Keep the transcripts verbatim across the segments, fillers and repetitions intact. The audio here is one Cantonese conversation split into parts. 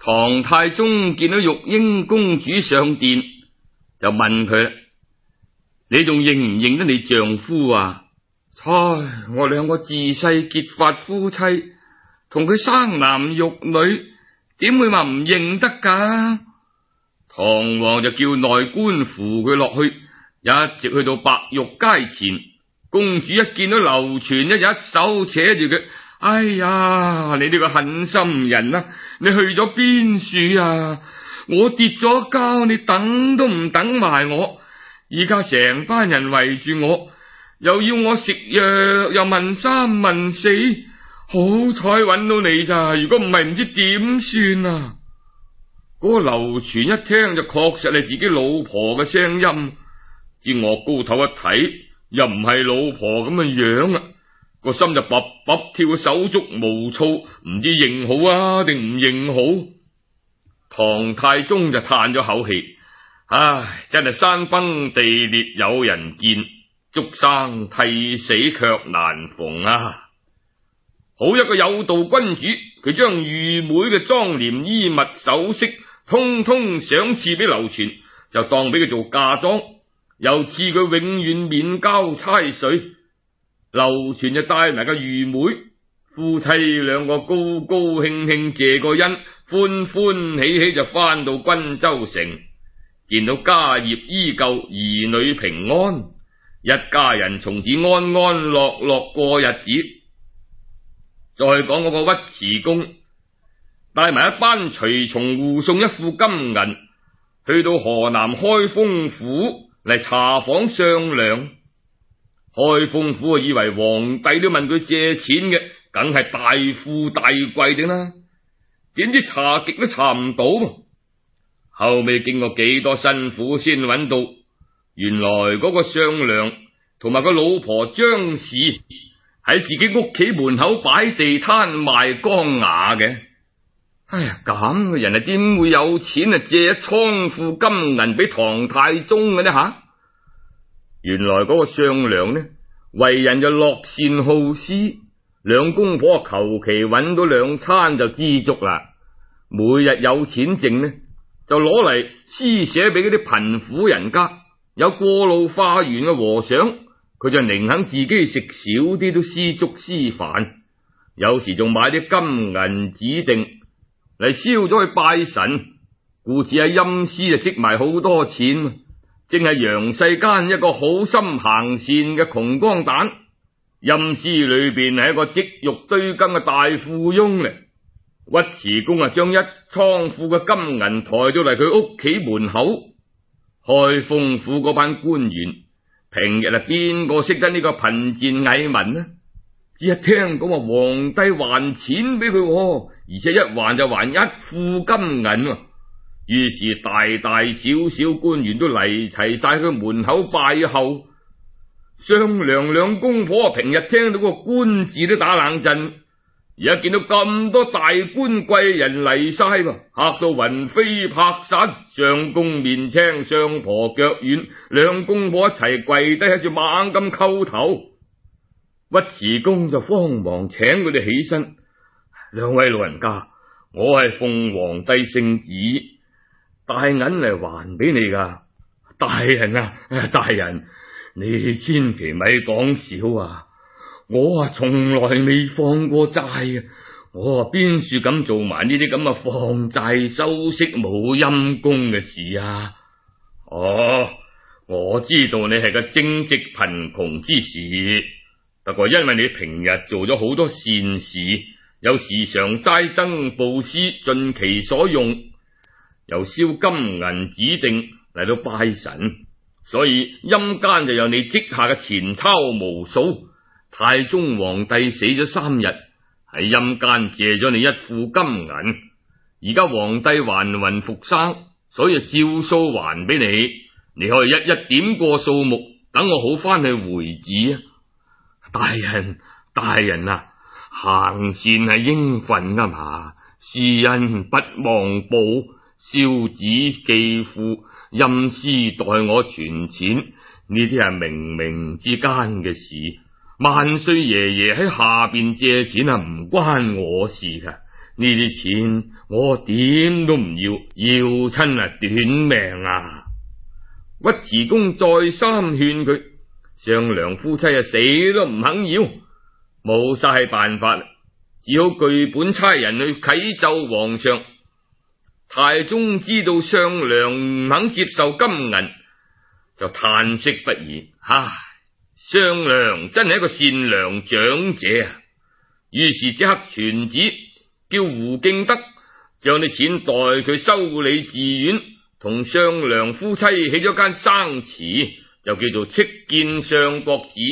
唐太宗見到玉英公主上殿，就問佢啦：你仲認唔認得你丈夫啊？唉，我兩個自細結發夫妻，同佢生男育女，點會話唔認得噶？唐王就叫內官扶佢落去，一直去到白玉階前。公主一見到劉全，一一手扯住佢：哎呀，你呢個狠心人啊！你去咗邊處啊？我跌咗跤，你等都唔等埋我，而家成班人圍住我，又要我食藥，又問三問四，好彩揾到你咋，如果唔係唔知點算啊！嗰個劉全一聽就確實係自己老婆嘅聲音，至我高頭一睇，又唔係老婆咁嘅樣啊，個心就卜卜跳，手足無措，唔知認好啊定唔認好。唐太宗就嘆咗口氣：唉，真係山崩地裂有人見，竹生替死卻難逢啊！好一個有道君主，佢將御妹嘅莊廉衣物首飾通通賞賜俾劉全，就當俾佢做嫁妝，又賜佢永遠免交差稅。劉全就帶埋個御妹，夫妻兩個高高興興謝個恩，歡歡喜喜就翻到均州城，見到家業依舊，兒女平安，一家人從此安安樂樂過日子。再講嗰個尉遲恭，帶埋一班隨從護送一副金銀，去到河南開封府嚟查訪商量。開封府以為皇帝都問佢借錢嘅，梗係大富大貴定啦，點知查極都查唔到，後尾經過幾多辛苦先揾到，原來嗰個商量同埋個老婆張氏喺自己屋企門口擺地攤賣缸瓦嘅。哎呀，咁嘅人啊，點會有錢啊借倉庫金銀俾唐太宗嘅呢吓？原來嗰個商量呢，為人就樂善好施，兩公婆求其揾到兩餐就知足啦。每日有錢剩呢，就攞嚟施捨俾嗰啲貧苦人家。有過路化緣嘅和尚，佢就寧肯自己食少啲都施粥施飯，有時仲買啲金銀指定嚟燒咗去拜神，故此喺陰司就積埋好多錢，正係陽世間一個好心行善嘅窮光蛋，陰司裏邊係一個積玉堆金嘅大富翁嚟。尉遲恭啊，將一倉庫嘅金銀抬咗嚟佢屋企門口。開封府嗰班官員平日啊，邊個識得呢個貧賤蟻民呢？只一聽講話皇帝還錢俾佢，而且一還就還一副金銀，於是大大小小官員都嚟齊晒佢門口拜候。商量兩公婆平日聽到個官字都打冷震，而家見到咁多大官貴人嚟晒，嚇到魂飛魄散，上公面青，上婆腳軟，兩公婆一齊跪低喺度猛咁叩頭。尉遲恭就慌忙請佢哋起身，兩位老人家，我係奉皇帝聖旨帶銀嚟還俾你噶。大人啊，大人，你千祈咪講笑啊！我啊從來未放過債啊，我啊邊處敢做埋呢啲咁嘅放債收息冇陰功嘅事啊！哦，我知道你係個正直貧窮之士，不過因為你平日做咗好多善事，有時常齋僧布施，盡其所用，又燒金銀指定嚟到拜神，所以陰間就有你積下嘅錢鈔無數。太宗皇帝死咗三日，喺陰間借咗你一副金銀，而家皇帝還魂復生，所以照數還俾你。你可以一一點過數目，等我好翻去回旨啊！大人，大人啊，行善係應份噶嘛，施恩不忘報，燒紙寄付，陰司代我存錢，呢啲係冥冥之間嘅事。萬歲爺爺喺下邊借錢啊，唔關我事噶， 呢啲錢我點都唔要，要親啊短命啊！尉遲恭再三勸佢，上梁夫妻啊死都唔肯要，冇晒辦法，只好據本差人去啟奏皇上。太宗知道上梁唔肯接受金銀，就嘆息不已。唉，上梁真係一個善良長者啊！於是即刻傳旨，叫胡敬德將啲錢代佢修理寺院，同上梁夫妻起咗間生祠，就叫做戚見相國寺。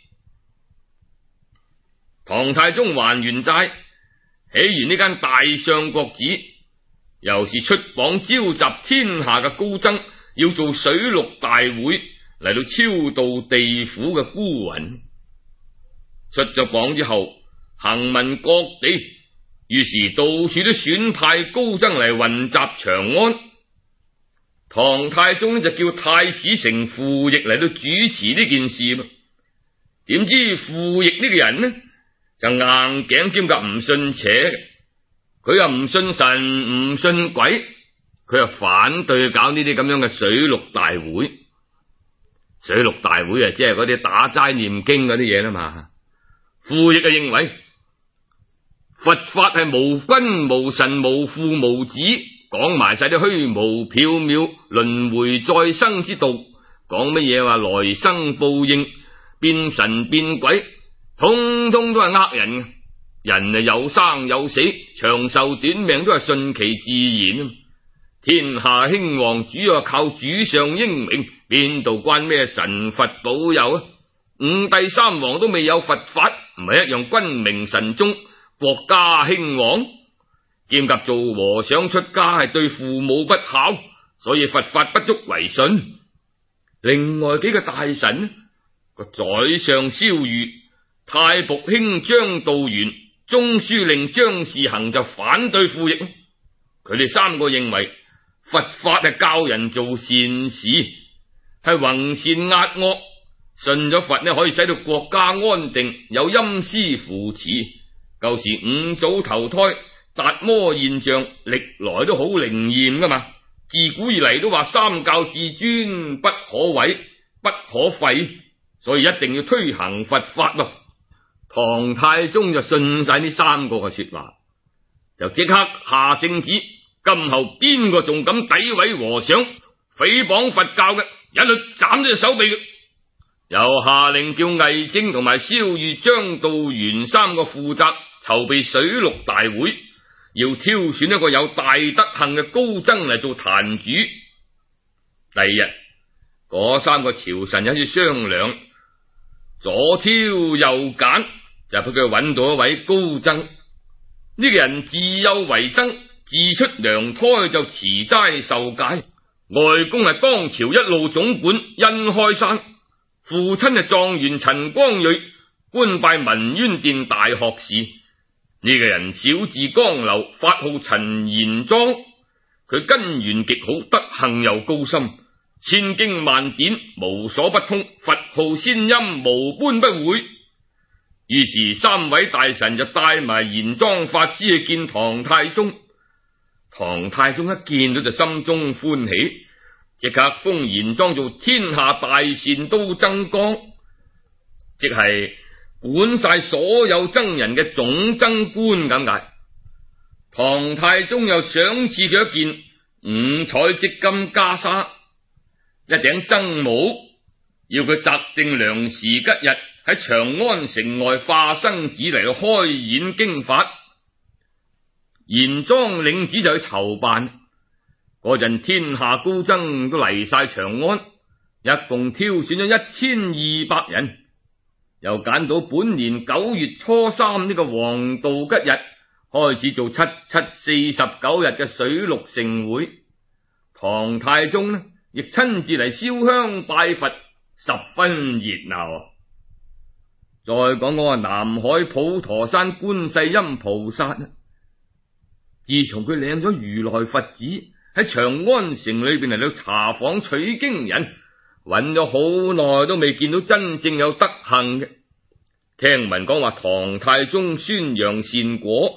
唐太宗還完債，起完呢間大相國寺，又是出榜召集天下嘅高僧，要做水陸大會嚟到超度地府嘅孤魂。出咗榜之後，行文各地，於是到處都選派高僧嚟雲集長安。唐太宗就叫太史丞傅奕嚟到主持呢件事。點知傅奕呢個人呢就硬頸兼夾唔信邪，佢又唔信神唔信鬼，佢又反對搞呢啲咁樣嘅水陸大會。水陸大會啊，即係嗰啲打齋念經嗰啲嘢啦嘛。傅奕就認為佛法係無君無神無父無子，講埋晒啲虛無縹緲輪迴再生之道，講乜嘢話來生報應變神變鬼，通通都係呃人嘅。人啊有生有死，長壽短命都係順其自然。天下興旺主要靠主上英明，邊度關咩神佛保佑啊？五帝三皇都未有佛法，唔係一樣君明神宗，國家興旺。兼夾做和尚出家係對父母不孝，所以佛法不足為順。另外幾個大臣，個宰相蕭御、太僕卿張道元、中書令張士行就反對傅奕。佢哋三個認為佛法係教人做善事，係弘善壓惡，信咗佛呢可以使到國家安定，有陰司扶持。舊時五祖投胎達摩現象歷來都好靈驗噶嘛，自古以嚟都話三教至尊，不可毀不可廢，所以一定要推行佛法咯。唐太宗就信晒呢三個嘅說話，就即刻下聖旨，今後邊個仲敢詆毀和尚、誹謗佛教嘅，一律斬咗隻手臂嘅。又下令叫魏徵同埋蕭御、張道元三個負責籌備水陸大會，要挑選一個有大德行嘅高僧嚟做壇主。第二日，嗰三個朝臣有住商量，左挑右揀，就俾佢揾到一位高僧。呢、這個人自幼為僧，自出娘胎就持齋受戒，外公係當朝一路總管殷開山，父親係狀元陳光蕊，官拜文淵殿大學士。呢、這個人小字江流，法號陳延莊，佢根源極好，德行又高深，千經萬典無所不通，佛號仙音無般不會。於是三位大臣就帶埋延莊法師去見唐太宗。唐太宗一見到就心中歡喜，即刻封延莊做天下大善都僧綱，即係管晒所有僧人嘅總僧官咁解。唐太宗又賞賜佢一件五彩織金袈裟，一頂僧帽，要佢擇定良時吉日喺長安城外化生寺嚟到開演經法。延莊領旨就去籌辦，嗰陣天下高僧都嚟晒長安，一共挑選咗一千二百人，又揀到本年九月初三呢個黃道吉日，開始做七七四十九日嘅水陸盛會。唐太宗呢亦親自嚟燒香拜佛，十分熱鬧。再講嗰個南海普陀山觀世音菩薩，自從佢領咗如來佛旨，喺長安城裏邊嚟到查訪取經人，揾咗好耐都未見到真正有德行嘅。聽聞講話唐太宗宣揚善果，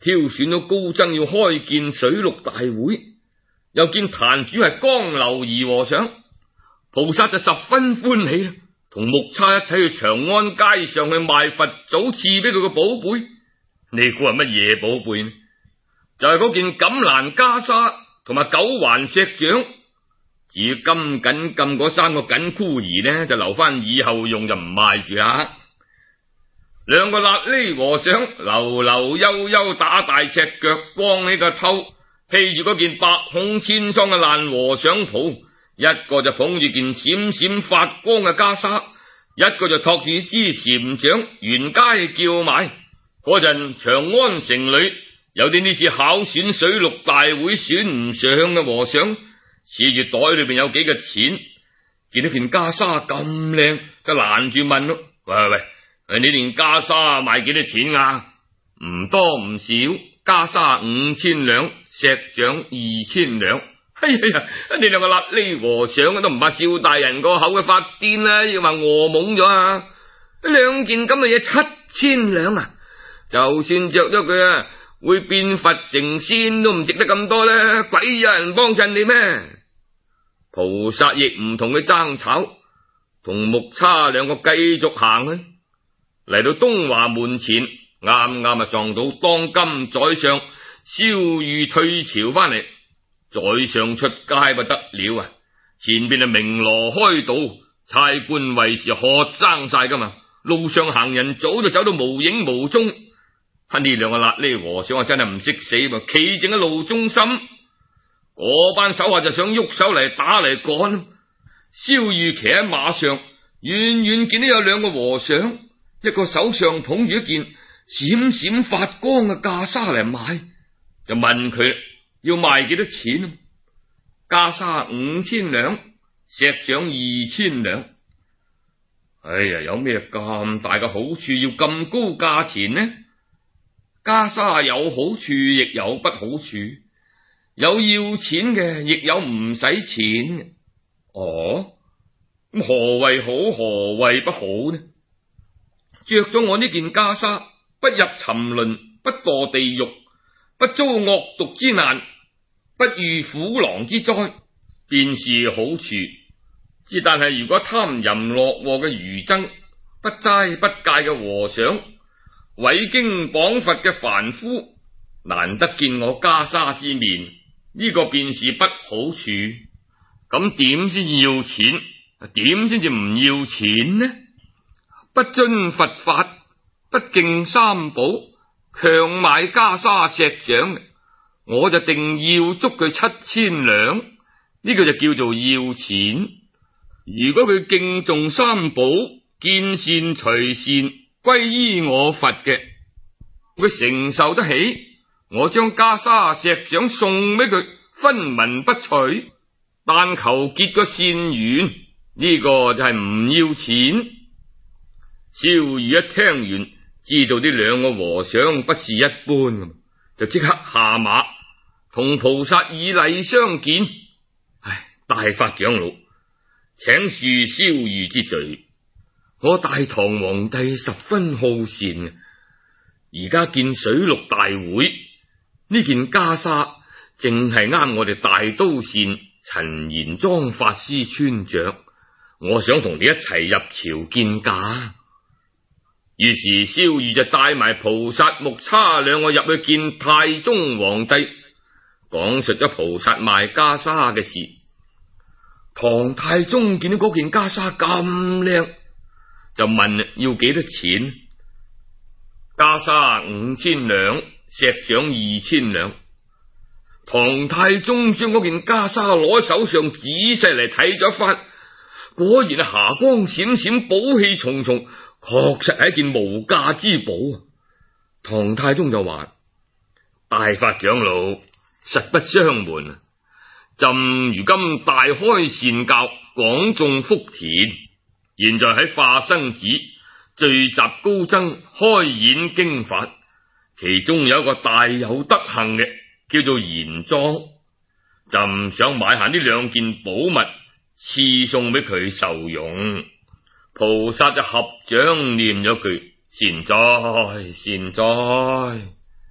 挑選咗高僧要開建水陸大會，又見壇主係江流儀和尚，菩薩就十分歡喜啦，同木叉一齊去長安街上去賣佛祖賜俾佢個寶貝。你估係乜嘢寶貝呢？就係嗰件錦蘭袈裟同埋九環石掌。至於金緊禁嗰三個緊箍兒呢，就留翻以後用，就唔賣住啦。兩個瘌痢和尚流流悠悠打大赤腳，光起個頭，披住嗰件百孔千瘡嘅爛和尚袍，一個就捧住件閃閃發光嘅袈裟，一個就托住支禪杖，沿街叫賣。嗰陣長安城裏有啲呢次考選水陸大會選唔上嘅和尚，恃住袋裏邊有幾個錢，見到件袈裟咁靚，就攔住問咯：喂喂喂，你件袈裟賣幾多錢啊？唔多唔少，袈裟五千兩，石掌二千兩。哎呀，你兩個瘌痢和尚都唔怕少大人個口嘅發癲啦，要話餓懵咗啊！兩件咁嘅嘢七千兩啊！就算着咗佢啊，會變佛成仙都唔值得咁多啦，鬼有人幫襯你咩？菩薩亦唔同佢爭吵，同木叉兩個繼續行啊，嚟到東華門前，啱啱啊撞到當今宰相蕭御退朝翻嚟。宰相出街不得了啊，前邊啊鳴鑼開道，差官衛士喝爭晒噶嘛，路上行人早就走到無影無蹤。呢兩個瘌痢和尚啊，真係唔識死喎，企正喺路中心，嗰班手下就想喐手嚟打嚟趕。蕭御騎喺馬上，遠遠見到有兩個和尚，一個手上捧住一件閃閃發光嘅袈裟嚟買，就問佢要賣幾多錢。袈裟五千兩，石掌二千兩。哎呀，有咩咁大嘅好處要咁高價錢呢？袈裟有好處，亦有不好處，有要錢嘅，亦有唔使錢嘅。哦，咁何謂好，何謂不好呢？着咗我呢件袈裟，不入沉淪，不墮地獄，不遭惡毒之難，不遇虎狼之災，便是好處。之但係如果貪淫樂禍嘅餘僧，不齋不戒嘅和尚，毀經綁佛嘅凡夫，難得見我袈裟之面，呢、這個便是不好處。咁點先要錢？點先至唔要錢呢？不遵佛法，不敬三寶，強買袈裟石掌，我就定要捉佢七千兩，呢、這個就叫做要錢。如果佢敬重三寶，見善隨善，歸依我佛嘅，佢承受得起，我將袈裟石掌送俾佢，分文不取，但求結個善緣，呢、這個就係唔要錢。蕭御一聽完，知道呢兩個和尚不是一般，就即刻下馬同菩薩以禮相見。唉，大法長老，請恕蕭御之罪。我大唐皇帝十分好善，而家見水陸大會，呢件袈裟淨係啱我哋大都縣陳延莊法師穿着，我想同你一齊入朝見駕。於是蕭御就帶埋菩薩木叉兩個入去見太宗皇帝，講述咗菩薩賣袈裟嘅事。唐太宗見到嗰件袈裟咁靚，就問要幾多錢。袈裟五千兩，石掌二千兩。唐太宗將嗰件袈裟攞喺手上仔細嚟睇咗一番，果然係霞光閃閃，寶氣重重，確實係一件無價之寶啊！唐太宗就話：大法長老，實不相瞞啊，朕如今大開善教，廣種福田，現在喺化生寺聚集高僧，開演經法，其中有一個大有德行嘅，叫做延莊，朕想買下呢兩件寶物，賜送俾佢受用。菩薩就合掌念咗句：善哉善哉。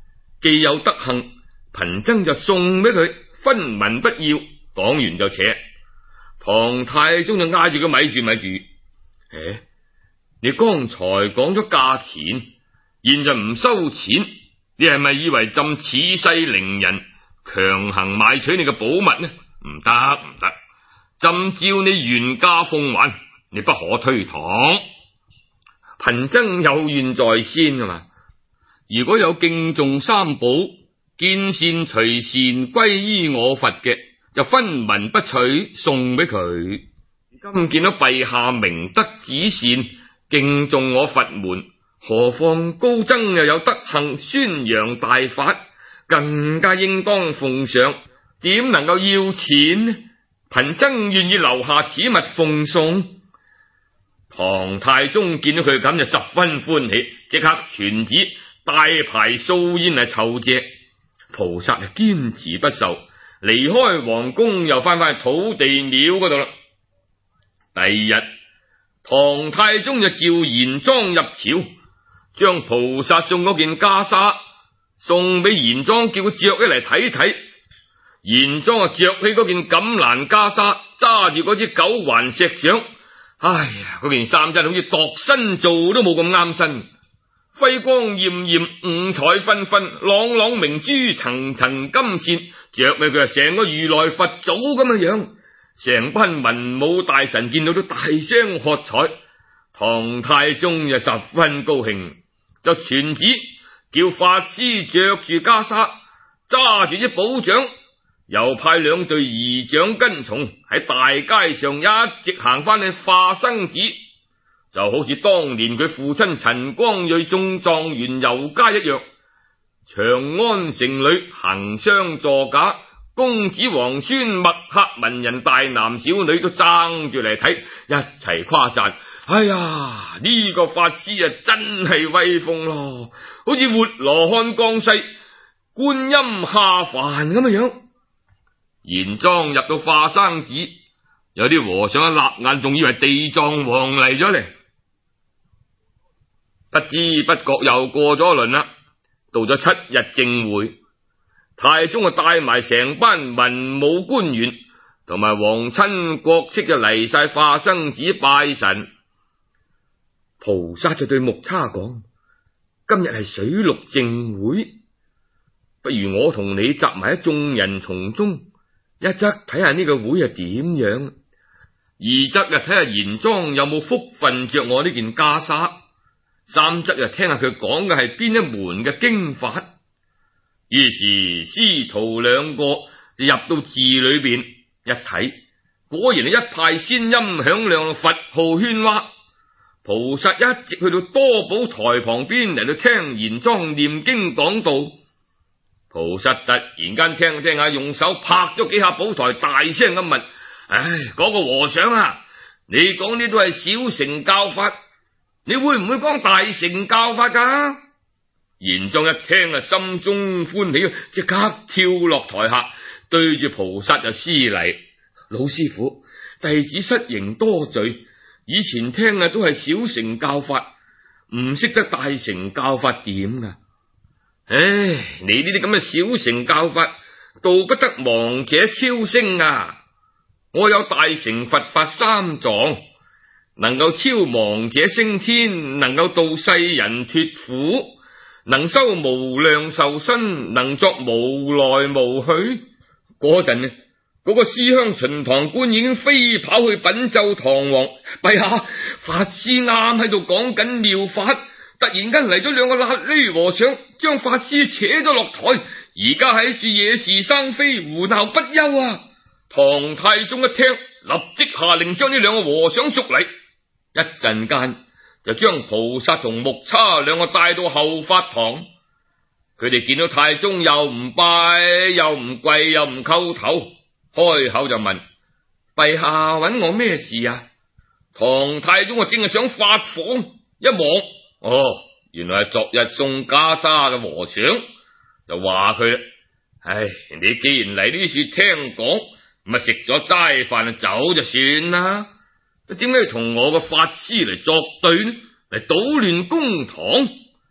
既有德行，貧僧就送俾佢，分文不要。講完就扯。唐太宗就嗌住佢咪住咪住，誒，你剛才講咗價錢，現在唔收錢，你係咪以為朕恃勢凌人，強行買取你嘅寶物呢？唔得唔得，朕照你原價奉還，你不可推搪。貧僧有願在先啊嘛，如果有敬重三寶、見善隨善、歸依我佛嘅，就分文不取，送俾佢。今見到陛下明德止善，敬重我佛門，何況高僧又有德行，宣揚大法，更加應當奉上，點能夠要錢呢？貧僧願意留下此物奉送。唐太宗見到佢咁就十分歡喜，即刻傳旨大排素宴嚟酬謝。菩薩就堅持不受，離開皇宮又翻返去土地廟嗰度啦。第二日，唐太宗就召玄奘入朝，將菩薩送嗰件袈裟送俾玄奘，叫佢着起嚟睇睇。玄奘啊，着起嗰件錦蘭袈紗，揸住嗰支九環石掌，哎呀，嗰件衫真係好似度身做都冇咁啱身，輝光艷艷，五彩繽紛，朗朗明珠，層層金線，着起佢啊，成個如來佛祖咁嘅樣。成班文武大臣見到都大聲喝彩。唐太宗就十分高興，就傳旨叫法師着住袈裟，揸住支寶杖，又派兩隊儀仗跟從喺大街上一直行翻去化生寺，就好似當年佢父親陳光蕊中狀元遊街一樣。長安城裏行商座駕，公子皇孫墨客文人大男小女都爭住嚟睇，一齊誇讚：哎呀，呢、這個法師啊真係威風咯，好似活羅漢降世、觀音下凡咁嘅樣。玄奘入到化生寺，有啲和尚一立眼仲以為地藏王嚟咗嚟，不知不覺又過咗一輪啦。到咗七日正會，太宗啊帶埋成班文武官員同埋皇親國戚就嚟晒化生寺拜神。菩薩就對木叉講：今日係水陸正會，不如我同你集埋喺眾人叢中，一則睇下呢個會係點樣，二則就睇下玄奘有冇福分着我呢件袈裟，三則就聽下佢講嘅係邊一門嘅經法。於是師徒兩個就入到寺裏邊一睇，果然係一派仙音響亮，佛號喧嘩。菩薩一直去到多寶台旁邊嚟到聽玄奘念經講道。菩薩突然間聽聽下，用手拍咗幾下寶台，大聲咁問：唉，嗰個和尚啊，你講呢都係小乘教法，你會唔會講大乘教法噶？玄奘一聽啊，心中歡喜，即刻跳落台下，對住菩薩就施禮：老師傅，弟子失迎多罪，以前聽啊都係小乘教法，唔識得大乘教法點噶。唉，你呢啲咁嘅小乘教法，道不得亡者超升啊！我有大乘佛法三藏，能夠超亡者升天，能夠度世人脫苦，能修無量壽身，能作無來無去。嗰陣呢，嗰、那個思鄉巡堂官已經飛跑去稟奏唐王：陛下，法師啱喺度講緊妙法，突然間嚟咗兩個瘌痢和尚，將法師扯咗落台，而家喺處惹是生非，胡鬧不休啊！唐太宗一聽，立即下令將呢兩個和尚捉嚟，一陣間就將菩薩同木叉兩個帶到後法堂。佢哋見到太宗又唔拜又唔跪又唔叩頭，開口就問：陛下揾我咩事啊？唐太宗啊正係想發火，一望，哦，原來係昨日送袈裟嘅和尚，就話佢啦：唉，你既然嚟呢處聽講，咪食咗齋飯就走就算啦，點解要同我個法師嚟作對呢？嚟搗亂公堂？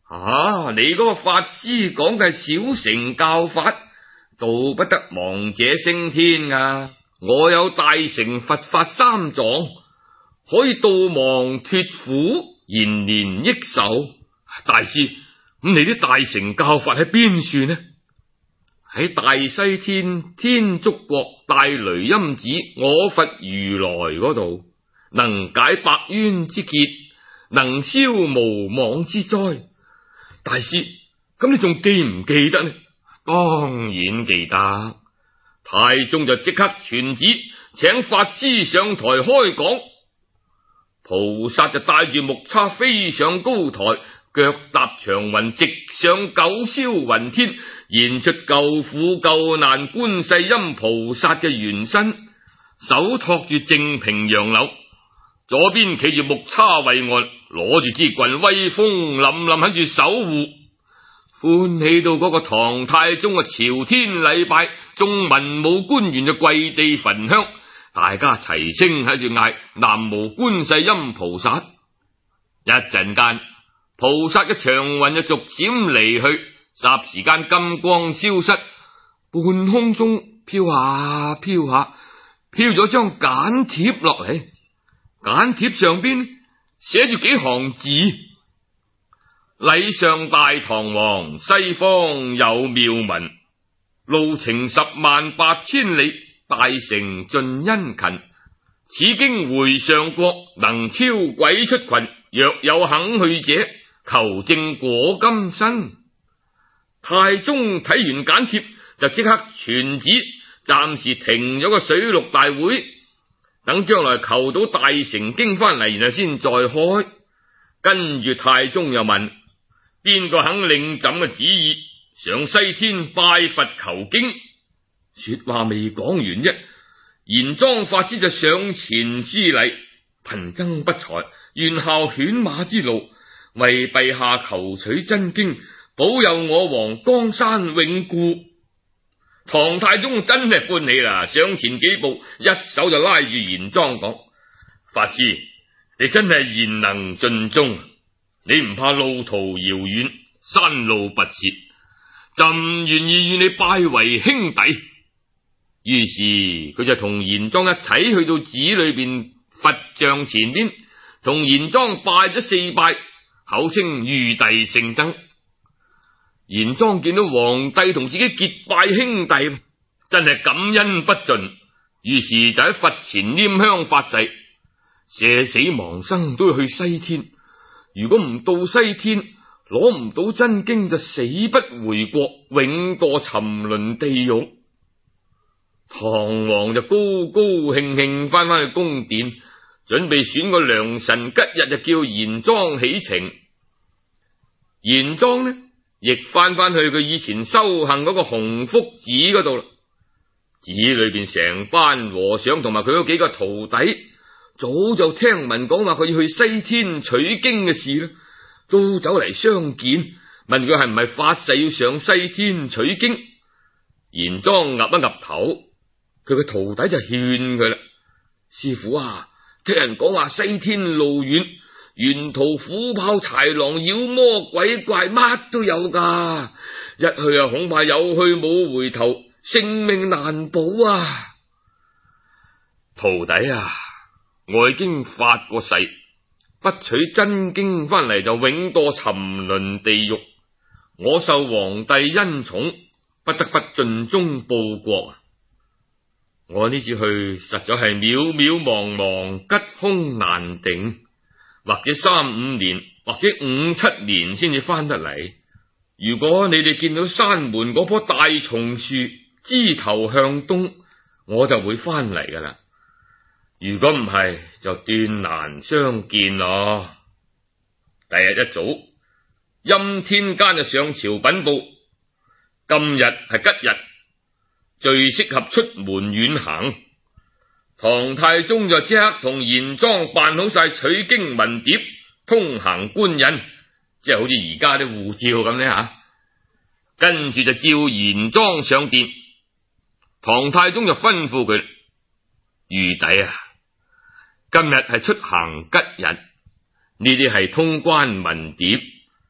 啊，你嗰個法師講嘅係小乘教法，道不得亡者升天啊！我有大乘佛法三藏，可以度亡脱苦，延年益壽。大師，咁你啲大乘教法喺邊處呢？喺大西天天竺國大雷音寺我佛如來嗰度，能解百冤之結，能消無妄之災。大師，咁你仲記唔記得呢？當然記得。太宗就即刻傳旨，請法師上台開講。菩薩就帶住木叉飛上高台，腳踏長雲，直上九霄雲天，現出救苦救難觀世音菩薩嘅原身，手托住淨瓶楊柳，左邊企住木叉為岸，攞住支棍，威風凜凜喺住守護，歡喜到嗰個唐太宗嘅朝天禮拜，眾文武官員就跪地焚香，大家齊聲喺住嗌南無觀世音菩薩。一陣間，菩薩嘅長雲就逐漸離去，霎時間金光消失，半空中飄下飄下，飄咗張簡帖落嚟。簡帖上邊寫住幾行字：禮上大唐王，西方有妙文，路程十萬八千里，大乘盡殷勤。此經回上國，能超鬼出群。若有肯去者，求證果金身。太宗睇完簡帖，就即刻傳旨，暫時停咗個水陸大會，等將來求到大乘經翻嚟，然後先再開。跟住太宗又問：邊個肯領朕嘅旨意，上西天拜佛求經？說話未講完啫，玄奘法師就上前施禮：貧僧不才，願效犬馬之勞，為陛下求取真經，保佑我王江山永固。唐太宗真係歡喜啦，上前幾步，一手就拉住玄奘講：法師，你真係賢能盡忠，你唔怕路途遙遠，山路跋涉，朕願意與你拜為兄弟。於是佢就同玄奘一齊去到寺裏邊佛像前邊，同玄奘拜咗四拜，口稱玉帝聖僧。玄奘見到皇帝同自己結拜兄弟，真係感恩不盡，於是就喺佛前拈香發誓，舍死亡生都要去西天。如果唔到西天，攞唔到真經，就死不回國，永墮沉淪地獄。唐王就高高興興翻返去宮殿，準備選個良辰吉日，就叫玄奘起程。玄奘呢，亦翻返去佢以前修行嗰個洪福寺嗰度啦。寺裏邊成班和尚同埋佢嗰幾個徒弟，早就聽聞講話佢要去西天取經嘅事啦，都走嚟相見，問佢係唔係發誓要上西天取經。玄奘岌一岌頭，佢個徒弟就勸佢啦：師父啊，聽人講話西天路遠，沿途虎豹豺狼妖魔鬼怪乜都有噶，一去啊恐怕有去冇回頭，性命難保啊！徒弟啊，我已經發過誓，不取真經翻嚟就永墮沉淪地獄。我受皇帝恩寵，不得不盡忠報國。我呢次去實在係渺渺茫茫，吉凶難定，或者三五年，或者五七年先至翻得嚟。如果你哋見到山門嗰棵大松樹枝頭向東，我就會翻嚟噶啦。如果唔係，就斷難相見咯。第日一早，欽天監就上朝稟報，今日係吉日，最適合出門遠行。唐太宗就即刻同玄奘辦好晒取經文牒、通行官印，即係好似而家啲護照咁呢吓。跟住就召玄奘上殿，唐太宗就吩咐佢：愚弟啊，今日係出行吉日，呢啲係通關文牒，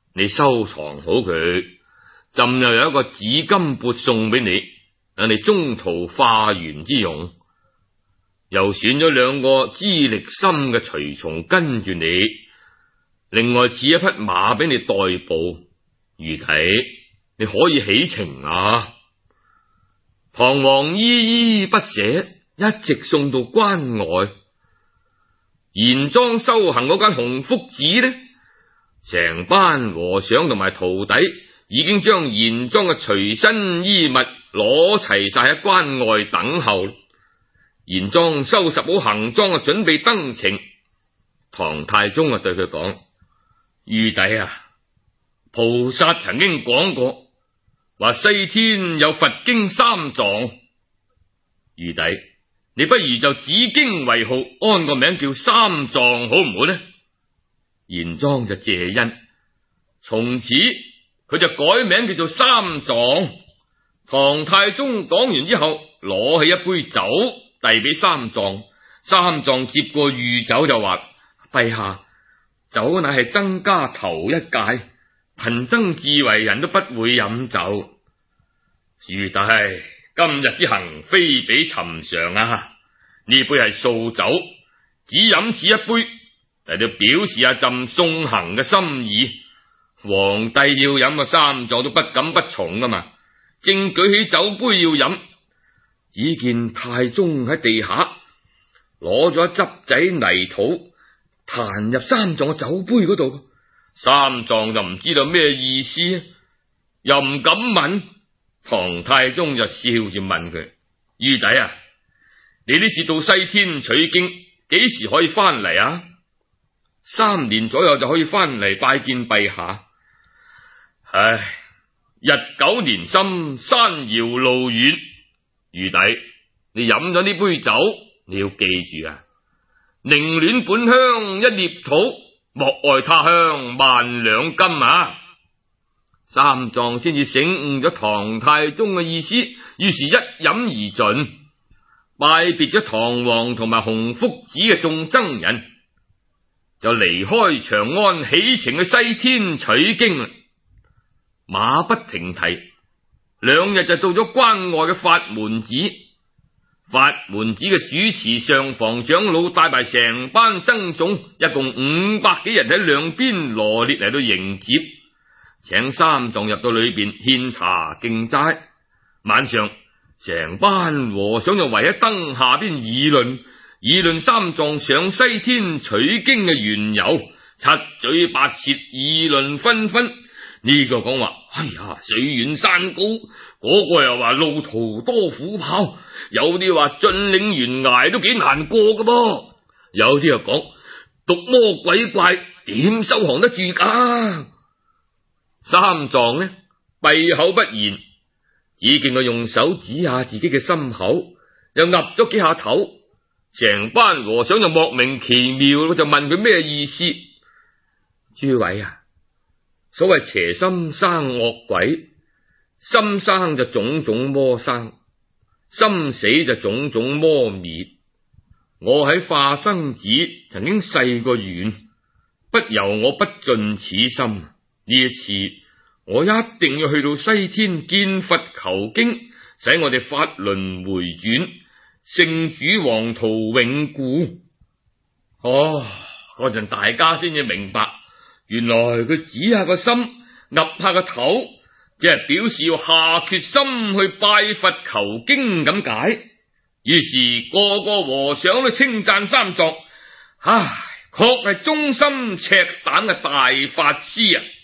你收藏好佢，朕又有一個紫金缽送俾你，等你中途化緣之用。又選咗兩個資歷深嘅隨從跟住你，另外賜一匹馬俾你代步。御弟，你可以起程啊！唐王依依不捨，一直送到關外。玄奘修行嗰間洪福寺呢，成班和尚同埋徒弟已經將玄奘嘅隨身衣物攞齊晒喺關外等候。玄奘收拾好行裝啊，準備登程。唐太宗啊對佢講：御弟啊，菩薩曾經講過，話西天有佛經三藏。御弟，你不如就紫荊為號，安個名叫三藏好唔好呢？玄奘就謝恩，從此佢就改名叫做三藏。唐太宗講完之後，攞起一杯酒遞俾三藏。三藏接過御酒就話：陛下，酒乃係僧家頭一戒，貧僧自為人都不會飲酒。御弟，今日之行非比尋常啊！呢杯係素酒，只飲此一杯，嚟到表示下朕送行嘅心意。皇帝要飲嘅三藏都不敢不從噶嘛，正舉起酒杯要飲，只見太宗喺地下攞咗一執仔泥土彈入三藏嘅酒杯嗰度，三藏就唔知道咩意思，又唔敢問。唐太宗就笑住問佢：御弟啊，你呢次到西天取經，幾時可以翻嚟啊？三年左右就可以翻嚟拜見陛下。唉，日久年深，山遙路遠。御弟，你飲咗呢杯酒，你要記住啊！寧戀本鄉一捏土，莫愛他鄉萬兩金啊！三藏先至醒悟咗唐太宗嘅意思，於是一飲而盡，拜別咗唐王同埋洪福寺嘅眾僧人，就離開長安起程去西天取經啦。馬不停蹄，兩日就到咗關外嘅法門寺。法門寺嘅主持上房長老帶埋成班僧眾，一共五百幾人喺兩邊羅列嚟到迎接，請三藏入到裏邊獻茶敬齋。晚上成班和尚就圍喺燈下邊議論，議論三藏上西天取經嘅緣由，七嘴八舌，議論紛紛。呢個講話：哎呀，水遠山高；嗰個又話路途多苦跑；有啲話峻嶺懸崖都幾難過噶噃；有啲又講毒魔鬼怪點收降得住噶。三藏呢，閉口不言，只見佢用手指下自己嘅心口，又岌咗幾下頭。成班和尚就莫名其妙，就問佢咩意思。諸位啊，所謂邪心生惡鬼，心生就種種魔生，心死就種種魔滅。我喺化生寺曾經誓過願，不由我不盡此心。呢一次我一定要去到西天見佛求經，使我哋法輪回轉，聖主黃圖永固。哦，嗰陣大家先至明白，原來佢指下個心，岌下個頭，只係表示要下決心去拜佛求經咁解。於是個個和尚都稱讚三藏，唉，確係忠心赤膽嘅大法師啊！